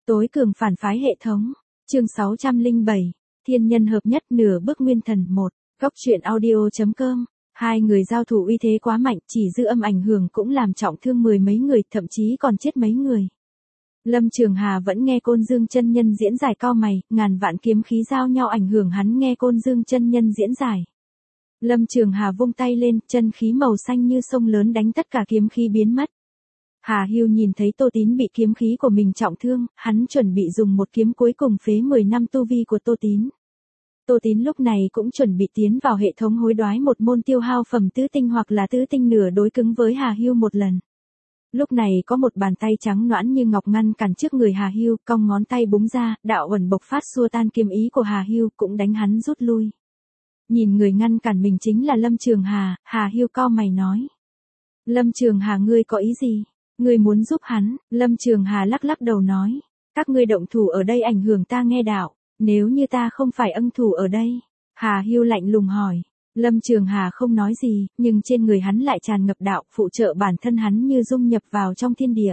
Tối cường phản phái hệ thống. Chương 607. Thiên nhân hợp nhất nửa bước nguyên thần 1. Góc truyện audio.com. Hai người giao thủ uy thế quá mạnh, chỉ dư âm ảnh hưởng cũng làm trọng thương mười mấy người, thậm chí còn chết mấy người. Lâm Trường Hà vẫn nghe Côn Dương chân nhân diễn giải, cau mày, ngàn vạn kiếm khí giao nhau ảnh hưởng hắn nghe Côn Dương chân nhân diễn giải. Lâm Trường Hà vung tay lên, chân khí màu xanh như sông lớn đánh tất cả kiếm khí biến mất. Hà Hưu nhìn thấy Tô Tín bị kiếm khí của mình trọng thương, hắn chuẩn bị dùng một kiếm cuối cùng phế 10 năm tu vi của Tô Tín. Tô Tín lúc này cũng chuẩn bị tiến vào hệ thống hối đoái một môn tiêu hao phẩm tứ tinh hoặc là tứ tinh nửa đối cứng với Hà Hưu một lần. Lúc này có một bàn tay trắng nõn như ngọc ngăn cản trước người Hà Hưu, cong ngón tay búng ra, đạo ẩn bộc phát xua tan kiếm ý của Hà Hưu, cũng đánh hắn rút lui. Nhìn người ngăn cản mình chính là Lâm Trường Hà, Hà Hưu cau mày nói. Lâm Trường Hà, ngươi có ý gì? Ngươi muốn giúp hắn? Lâm Trường Hà lắc lắc đầu nói. Các ngươi động thủ ở đây ảnh hưởng ta nghe đạo, nếu như ta không phải ân thủ ở đây. Hà Hưu lạnh lùng hỏi. Lâm Trường Hà không nói gì, nhưng trên người hắn lại tràn ngập đạo, phụ trợ bản thân hắn như dung nhập vào trong thiên địa.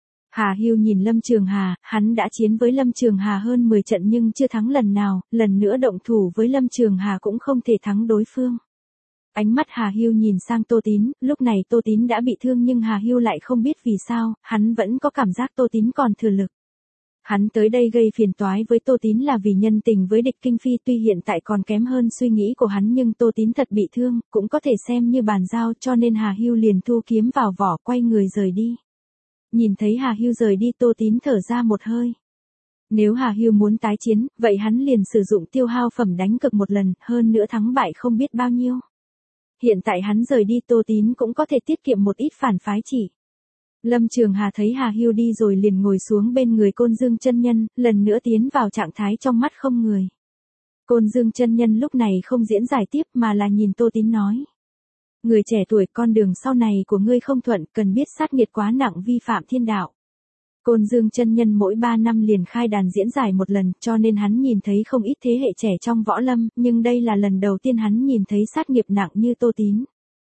Hà Hưu nhìn Lâm Trường Hà, hắn đã chiến với Lâm Trường Hà hơn 10 trận nhưng chưa thắng lần nào, lần nữa động thủ với Lâm Trường Hà cũng không thể thắng đối phương. Ánh mắt Hà Hưu nhìn sang Tô Tín, lúc này Tô Tín đã bị thương nhưng Hà Hưu lại không biết vì sao, hắn vẫn có cảm giác Tô Tín còn thừa lực. Hắn tới đây gây phiền toái với Tô Tín là vì nhân tình với địch Kinh Phi, tuy hiện tại còn kém hơn suy nghĩ của hắn nhưng Tô Tín thật bị thương, cũng có thể xem như bàn giao, cho nên Hà Hưu liền thu kiếm vào vỏ, quay người rời đi. Nhìn thấy Hà Hưu rời đi, Tô Tín thở ra một hơi. Nếu Hà Hưu muốn tái chiến, vậy hắn liền sử dụng tiêu hao phẩm đánh cược một lần, hơn nữa thắng bại không biết bao nhiêu. Hiện tại hắn rời đi, Tô Tín cũng có thể tiết kiệm một ít phản phái chỉ. Lâm Trường Hà thấy Hà Hưu đi rồi liền ngồi xuống bên người Côn Dương chân nhân, lần nữa tiến vào trạng thái trong mắt không người. Côn Dương chân nhân lúc này không diễn giải tiếp mà là nhìn Tô Tín nói. Người trẻ tuổi, con đường sau này của ngươi không thuận, cần biết sát nghiệt quá nặng, vi phạm thiên đạo. Côn Dương chân nhân mỗi 3 năm liền khai đàn diễn giải một lần, cho nên hắn nhìn thấy không ít thế hệ trẻ trong võ lâm, nhưng đây là lần đầu tiên hắn nhìn thấy sát nghiệp nặng như Tô Tín.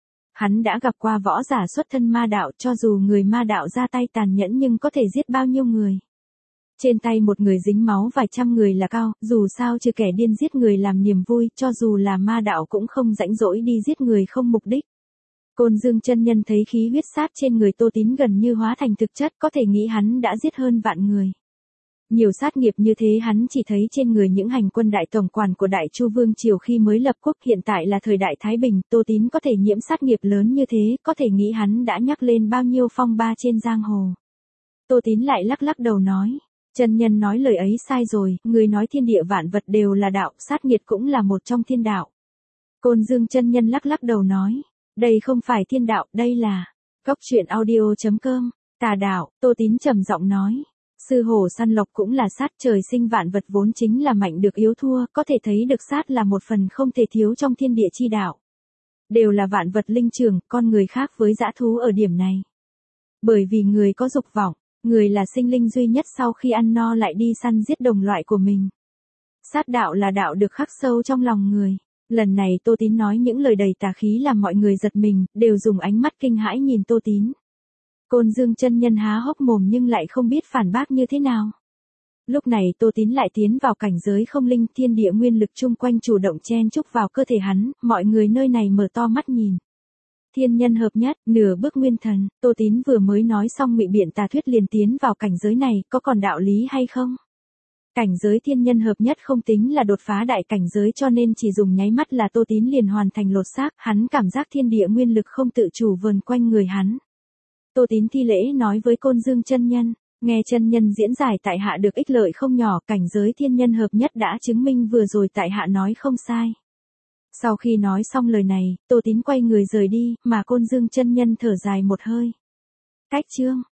Hắn đã gặp qua võ giả xuất thân ma đạo, cho dù người ma đạo ra tay tàn nhẫn nhưng có thể giết bao nhiêu người. Trên tay một người dính máu vài trăm người là cao, dù sao trừ kẻ điên giết người làm niềm vui, cho dù là ma đạo cũng không rảnh rỗi đi giết người không mục đích. Côn Dương chân nhân thấy khí huyết sát trên người Tô Tín gần như hóa thành thực chất, có thể nghĩ hắn đã giết hơn vạn người. Nhiều sát nghiệp như thế hắn chỉ thấy trên người những hành quân đại tổng quản của Đại Chu Vương Triều khi mới lập quốc, hiện tại là thời đại Thái Bình, Tô Tín có thể nhiễm sát nghiệp lớn như thế, có thể nghĩ hắn đã nhắc lên bao nhiêu phong ba trên giang hồ. Tô Tín lại lắc lắc đầu nói, chân nhân nói lời ấy sai rồi, người nói thiên địa vạn vật đều là đạo, sát nghiệp cũng là một trong thiên đạo. Côn Dương chân nhân lắc lắc đầu nói, đây không phải thiên đạo, đây là góc truyện audio.com, tà đạo. Tô Tín trầm giọng nói. Sư hổ săn lộc cũng là sát, trời sinh vạn vật vốn chính là mạnh được yếu thua, có thể thấy được sát là một phần không thể thiếu trong thiên địa chi đạo. Đều là vạn vật linh trường, con người khác với dã thú ở điểm này. Bởi vì người có dục vọng, người là sinh linh duy nhất sau khi ăn no lại đi săn giết đồng loại của mình. Sát đạo là đạo được khắc sâu trong lòng người. Lần này Tô Tín nói những lời đầy tà khí làm mọi người giật mình, đều dùng ánh mắt kinh hãi nhìn Tô Tín. Côn Dương chân nhân há hốc mồm nhưng lại không biết phản bác như thế nào. Lúc này Tô Tín lại tiến vào cảnh giới không linh, thiên địa nguyên lực chung quanh chủ động chen chúc vào cơ thể hắn, mọi người nơi này mở to mắt nhìn. Thiên nhân hợp nhất, nửa bước nguyên thần, Tô Tín vừa mới nói xong ngụy biện tà thuyết liền tiến vào cảnh giới này, có còn đạo lý hay không? Cảnh giới thiên nhân hợp nhất không tính là đột phá đại cảnh giới, cho nên chỉ dùng nháy mắt là Tô Tín liền hoàn thành lột xác, hắn cảm giác thiên địa nguyên lực không tự chủ vờn quanh người hắn. Tô Tín thi lễ nói với Côn Dương chân nhân, nghe chân nhân diễn giải tại hạ được ích lợi không nhỏ, cảnh giới thiên nhân hợp nhất đã chứng minh vừa rồi tại hạ nói không sai. Sau khi nói xong lời này, Tô Tín quay người rời đi, mà Côn Dương chân nhân thở dài một hơi. Cách chương